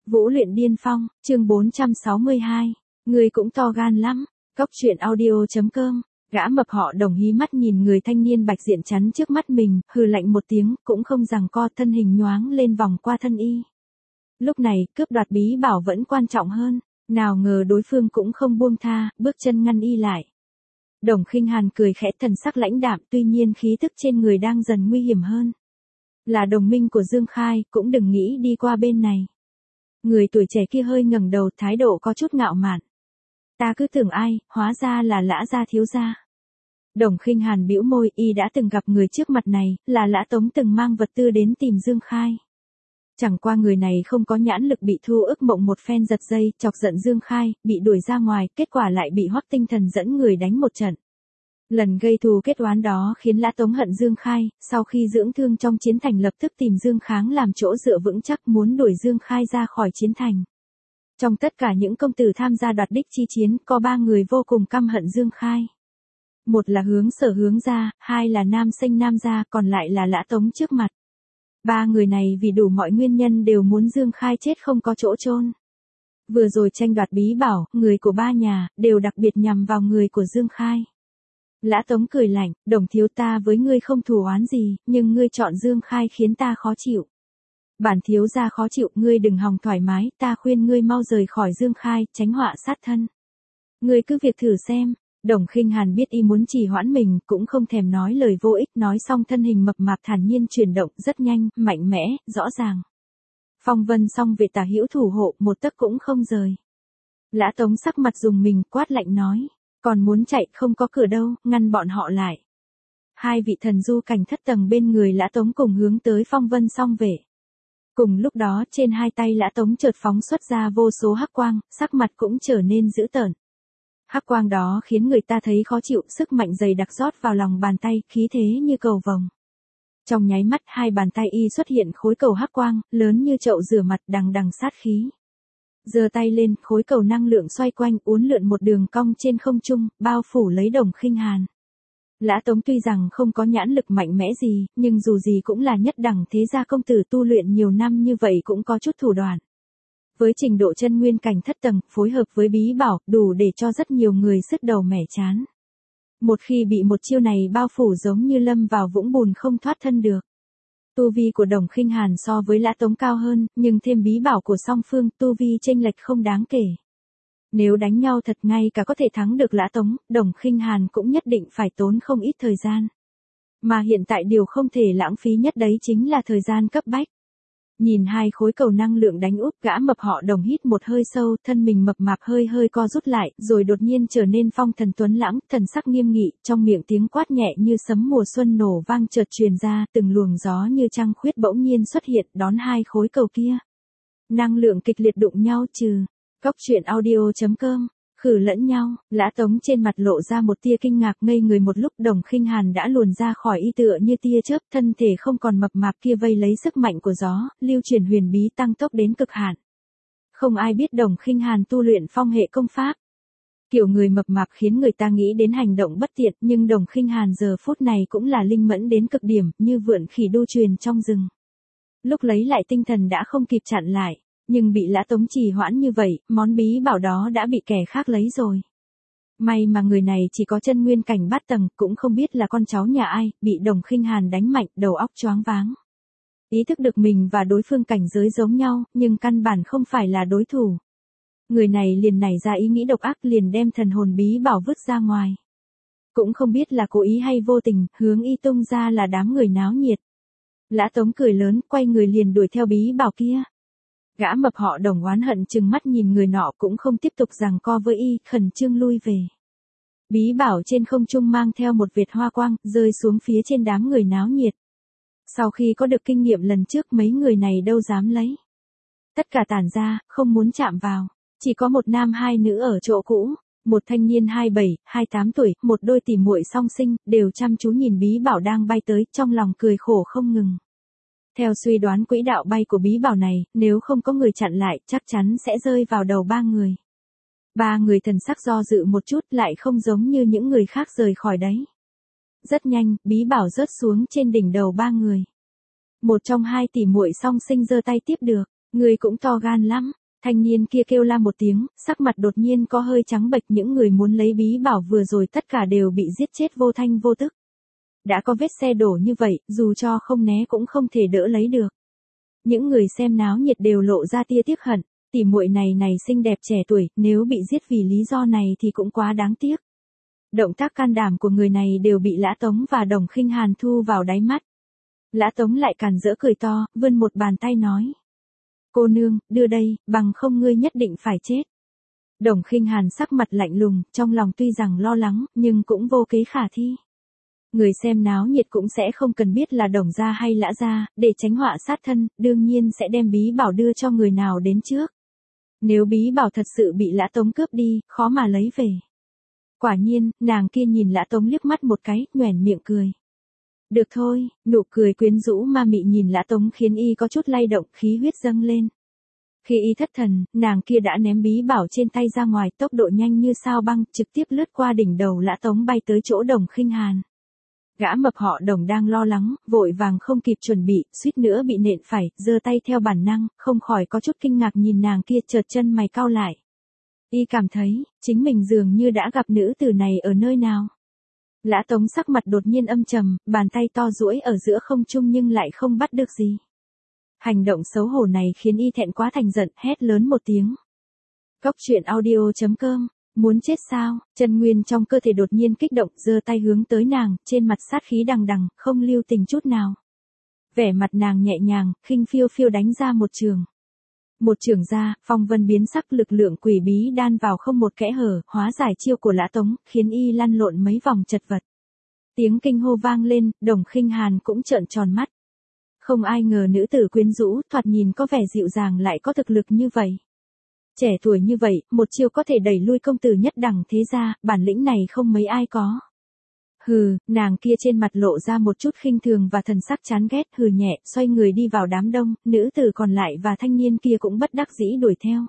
Vũ luyện điên phong, chương 462. Người cũng to gan lắm. Cóc truyện audio.com. Gã mập họ Đồng hí mắt nhìn người thanh niên bạch diện chắn trước mắt mình, hừ lạnh một tiếng, cũng không giằng co, thân hình nhoáng lên vòng qua thân y. Lúc này, cướp đoạt bí bảo vẫn quan trọng hơn, nào ngờ đối phương cũng không buông tha, bước chân ngăn y lại. Đồng Khinh Hàn cười khẽ, thần sắc lãnh đạm, tuy nhiên khí tức trên người đang dần nguy hiểm hơn. Là đồng minh của Dương Khai, cũng đừng nghĩ đi qua bên này. Người tuổi trẻ kia hơi ngẩng đầu, thái độ có chút ngạo mạn. Ta cứ tưởng ai, hóa ra là Lã gia thiếu gia. Đồng Khinh Hàn bĩu môi, y đã từng gặp người trước mặt này, là Lã Tống từng mang vật tư đến tìm Dương Khai. Chẳng qua người này không có nhãn lực, bị Thu Ức Mộng một phen giật dây, chọc giận Dương Khai, bị đuổi ra ngoài, kết quả lại bị Hoắc Tinh Thần dẫn người đánh một trận. Lần gây thù kết oán đó khiến Lã Tống hận Dương Khai, sau khi dưỡng thương trong chiến thành lập tức tìm Dương Kháng làm chỗ dựa vững chắc, muốn đuổi Dương Khai ra khỏi chiến thành. Trong tất cả những công tử tham gia đoạt đích chi chiến, có 3 người vô cùng căm hận Dương Khai. Một là Hướng Sở Hướng gia, hai là Nam Sinh Nam gia, còn lại là Lã Tống trước mặt. 3 người này vì đủ mọi nguyên nhân đều muốn Dương Khai chết không có chỗ chôn. Vừa rồi tranh đoạt bí bảo, người của 3 nhà đều đặc biệt nhằm vào người của Dương Khai. Lã Tống cười lạnh, Đồng thiếu, ta với ngươi không thù oán gì, nhưng ngươi chọn Dương Khai khiến ta khó chịu. Bản thiếu gia khó chịu, ngươi đừng hòng thoải mái, ta khuyên ngươi mau rời khỏi Dương Khai, tránh họa sát thân. Ngươi cứ việc thử xem. Đồng Khinh Hàn biết y muốn trì hoãn mình, cũng không thèm nói lời vô ích, nói xong thân hình mập mạp thản nhiên chuyển động rất nhanh, mạnh mẽ, rõ ràng. Phong vân song về tả hữu thủ hộ, một tấc cũng không rời. Lã Tống sắc mặt rùng mình, quát lạnh nói, còn muốn chạy, không có cửa đâu, ngăn bọn họ lại. 2 vị thần du cảnh thất tầng bên người Lã Tống cùng hướng tới phong vân song vệ. Cùng lúc đó, trên 2 tay Lã Tống chợt phóng xuất ra vô số hắc quang, sắc mặt cũng trở nên dữ tợn. Hắc quang đó khiến người ta thấy khó chịu, sức mạnh dày đặc rót vào lòng bàn tay, khí thế như cầu vồng. Trong nháy mắt, 2 bàn tay y xuất hiện khối cầu hắc quang, lớn như chậu rửa mặt, đằng đằng sát khí. Giơ tay lên, khối cầu năng lượng xoay quanh, uốn lượn một đường cong trên không trung, bao phủ lấy Đồng Khinh Hàn. Lã Tống tuy rằng không có nhãn lực mạnh mẽ gì, nhưng dù gì cũng là nhất đẳng thế gia công tử tu luyện nhiều năm như vậy cũng có chút thủ đoạn. Với trình độ chân nguyên cảnh thất tầng, phối hợp với bí bảo, đủ để cho rất nhiều người sứt đầu mẻ chán. Một khi bị một chiêu này bao phủ giống như lâm vào vũng bùn không thoát thân được. Tu vi của Đồng Khinh Hàn so với Lã Tống cao hơn, nhưng thêm bí bảo của song phương, tu vi chênh lệch không đáng kể. Nếu đánh nhau thật, ngay cả có thể thắng được Lã Tống, Đồng Khinh Hàn cũng nhất định phải tốn không ít thời gian. Mà hiện tại điều không thể lãng phí nhất đấy chính là thời gian cấp bách. Nhìn 2 khối cầu năng lượng đánh úp, gã mập họ Đồng hít một hơi sâu, thân mình mập mạp hơi co rút lại, rồi đột nhiên trở nên phong thần tuấn lãng, thần sắc nghiêm nghị, trong miệng tiếng quát nhẹ như sấm mùa xuân nổ vang chợt truyền ra, từng luồng gió như trăng khuyết bỗng nhiên xuất hiện, đón 2 khối cầu kia. Năng lượng kịch liệt đụng nhau trừ. Cóc truyện audio.com. Khử lẫn nhau, Lã Tống trên mặt lộ ra một tia kinh ngạc, ngây người một lúc. Đồng Khinh Hàn đã luồn ra khỏi y tựa như tia chớp, thân thể không còn mập mạp kia vây lấy sức mạnh của gió, lưu chuyển huyền bí tăng tốc đến cực hạn. Không ai biết Đồng Khinh Hàn tu luyện phong hệ công pháp. Kiểu người mập mạp khiến người ta nghĩ đến hành động bất tiện, nhưng Đồng Khinh Hàn giờ phút này cũng là linh mẫn đến cực điểm, như vượn khỉ đu truyền trong rừng. Lúc lấy lại tinh thần đã không kịp chặn lại. Nhưng bị Lã Tống trì hoãn như vậy, món bí bảo đó đã bị kẻ khác lấy rồi. May mà người này chỉ có chân nguyên cảnh bát tầng, cũng không biết là con cháu nhà ai, bị Đồng Khinh Hàn đánh mạnh, đầu óc choáng váng. Ý thức được mình và đối phương cảnh giới giống nhau, nhưng căn bản không phải là đối thủ. Người này liền nảy ra ý nghĩ độc ác, liền đem thần hồn bí bảo vứt ra ngoài. Cũng không biết là cố ý hay vô tình, hướng y tung ra là đám người náo nhiệt. Lã Tống cười lớn, quay người liền đuổi theo bí bảo kia. Gã mập họ Đồng oán hận trừng mắt nhìn người nọ, cũng không tiếp tục giằng co với y, khẩn trương lui về. Bí bảo trên không trung mang theo một vệt hoa quang, rơi xuống phía trên đám người náo nhiệt. Sau khi có được kinh nghiệm lần trước, mấy người này đâu dám lấy. Tất cả tản ra, không muốn chạm vào. Chỉ có một nam 2 nữ ở chỗ cũ, một thanh niên 27, 28 tuổi, một đôi tỉ muội song sinh, đều chăm chú nhìn bí bảo đang bay tới, trong lòng cười khổ không ngừng. Theo suy đoán quỹ đạo bay của bí bảo này, nếu không có người chặn lại, chắc chắn sẽ rơi vào đầu 3 người. 3 người thần sắc do dự một chút, lại không giống như những người khác rời khỏi đấy. Rất nhanh, bí bảo rớt xuống trên đỉnh đầu 3 người. Một trong 2 tỷ muội song sinh giơ tay tiếp được. Người cũng to gan lắm. Thanh niên kia kêu la một tiếng, sắc mặt đột nhiên có hơi trắng bệch, những người muốn lấy bí bảo vừa rồi tất cả đều bị giết chết vô thanh vô tức. Đã có vết xe đổ như vậy, dù cho không né cũng không thể đỡ lấy được. Những người xem náo nhiệt đều lộ ra tia tiếc hận, tỉ muội này xinh đẹp trẻ tuổi, nếu bị giết vì lý do này thì cũng quá đáng tiếc. Động tác can đảm của người này đều bị Lã Tống và Đồng Khinh Hàn thu vào đáy mắt. Lã Tống lại càn rỡ cười to, vươn một bàn tay nói. Cô nương, đưa đây, bằng không ngươi nhất định phải chết. Đồng Khinh Hàn sắc mặt lạnh lùng, trong lòng tuy rằng lo lắng, nhưng cũng vô kế khả thi. Người xem náo nhiệt cũng sẽ không cần biết là Đồng gia hay Lã gia, để tránh họa sát thân, đương nhiên sẽ đem bí bảo đưa cho người nào đến trước. Nếu bí bảo thật sự bị Lã Tống cướp đi, khó mà lấy về. Quả nhiên, nàng kia nhìn Lã Tống liếc mắt một cái, nhoẻn miệng cười. Được thôi, nụ cười quyến rũ ma mị nhìn Lã Tống khiến y có chút lay động, khí huyết dâng lên. Khi y thất thần, nàng kia đã ném bí bảo trên tay ra ngoài, tốc độ nhanh như sao băng, trực tiếp lướt qua đỉnh đầu Lã Tống bay tới chỗ Đồng Khinh Hàn. Gã mập họ Đồng đang lo lắng, vội vàng không kịp chuẩn bị, suýt nữa bị nện phải, giơ tay theo bản năng, không khỏi có chút kinh ngạc nhìn nàng kia, chợt chân mày cau lại. Y cảm thấy, chính mình dường như đã gặp nữ tử này ở nơi nào. Lã Tống sắc mặt đột nhiên âm trầm, bàn tay to duỗi ở giữa không trung nhưng lại không bắt được gì. Hành động xấu hổ này khiến y thẹn quá thành giận, hét lớn một tiếng. Cốc truyện audio.com, muốn chết sao? Chân nguyên trong cơ thể đột nhiên kích động, giơ tay hướng tới nàng, trên mặt sát khí đằng đằng, không lưu tình chút nào. Vẻ mặt nàng nhẹ nhàng, khinh phiêu phiêu đánh ra một trường. Một trường ra, phong vân biến sắc, lực lượng quỷ bí đan vào không một kẽ hở, hóa giải chiêu của Lã Tống, khiến y lăn lộn mấy vòng chật vật. Tiếng kinh hô vang lên, Đồng Khinh Hàn cũng trợn tròn mắt. Không ai ngờ nữ tử quyến rũ, thoạt nhìn có vẻ dịu dàng lại có thực lực như vậy. Trẻ tuổi như vậy, một chiêu có thể đẩy lui công tử nhất đẳng thế gia, bản lĩnh này không mấy ai có. Hừ, nàng kia trên mặt lộ ra một chút khinh thường và thần sắc chán ghét, hừ nhẹ, xoay người đi vào đám đông, nữ tử còn lại và thanh niên kia cũng bất đắc dĩ đuổi theo.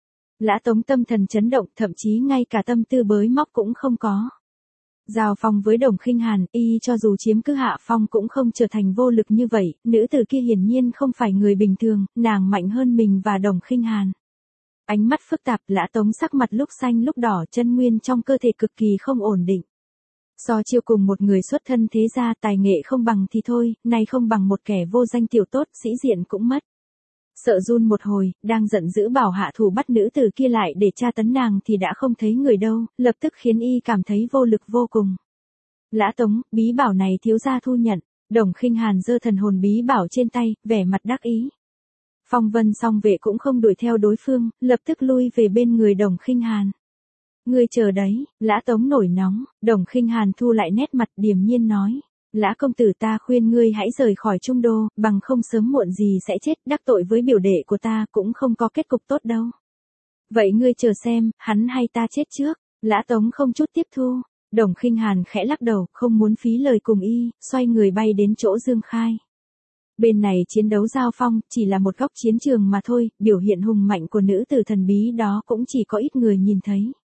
Lã Tống tâm thần chấn động, thậm chí ngay cả tâm tư bới móc cũng không có. Giao phong với Đồng Khinh Hàn, y cho dù chiếm cứ hạ phong cũng không trở thành vô lực như vậy, nữ tử kia hiển nhiên không phải người bình thường, nàng mạnh hơn mình và Đồng Khinh Hàn. Ánh mắt phức tạp, Lã Tống sắc mặt lúc xanh lúc đỏ, chân nguyên trong cơ thể cực kỳ không ổn định. So chiêu cùng một người xuất thân thế gia, tài nghệ không bằng thì thôi, nay không bằng một kẻ vô danh tiểu tốt, sĩ diện cũng mất. Sợ run một hồi, đang giận dữ bảo hạ thủ bắt nữ tử kia lại để tra tấn nàng thì đã không thấy người đâu, lập tức khiến y cảm thấy vô lực vô cùng. Lã Tống, bí bảo này thiếu gia thu nhận. Đồng Khinh Hàn giơ thần hồn bí bảo trên tay, vẻ mặt đắc ý. Phong vân song vệ cũng không đuổi theo đối phương, lập tức lui về bên người Đồng Khinh Hàn. Ngươi chờ đấy, Lã Tống nổi nóng, Đồng Khinh Hàn thu lại nét mặt điềm nhiên nói. Lã công tử, ta khuyên ngươi hãy rời khỏi Trung Đô, bằng không sớm muộn gì sẽ chết, đắc tội với biểu đệ của ta cũng không có kết cục tốt đâu. Vậy ngươi chờ xem, hắn hay ta chết trước. Lã Tống không chút tiếp thu. Đồng Khinh Hàn khẽ lắc đầu, không muốn phí lời cùng y, xoay người bay đến chỗ Dương Khai. Bên này chiến đấu giao phong, chỉ là một góc chiến trường mà thôi, biểu hiện hùng mạnh của nữ tử thần bí đó cũng chỉ có ít người nhìn thấy.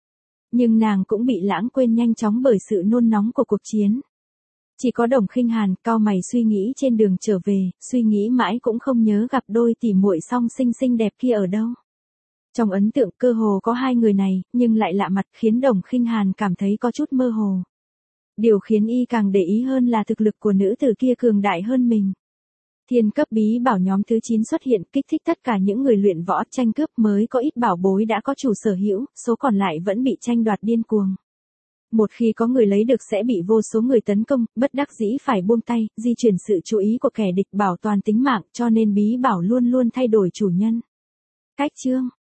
Nhưng nàng cũng bị lãng quên nhanh chóng bởi sự nôn nóng của cuộc chiến. Chỉ có Đồng Khinh Hàn cau mày suy nghĩ trên đường trở về, suy nghĩ mãi cũng không nhớ gặp đôi tỉ muội song sinh xinh đẹp kia ở đâu. Trong ấn tượng cơ hồ có hai người này, nhưng lại lạ mặt khiến Đồng Khinh Hàn cảm thấy có chút mơ hồ. Điều khiến y càng để ý hơn là thực lực của nữ tử kia cường đại hơn mình. Thiên cấp bí bảo nhóm thứ 9 xuất hiện, kích thích tất cả những người luyện võ tranh cướp, mới có ít bảo bối đã có chủ sở hữu, số còn lại vẫn bị tranh đoạt điên cuồng. Một khi có người lấy được sẽ bị vô số người tấn công, bất đắc dĩ phải buông tay, di chuyển sự chú ý của kẻ địch bảo toàn tính mạng, cho nên bí bảo luôn luôn thay đổi chủ nhân. Cách chương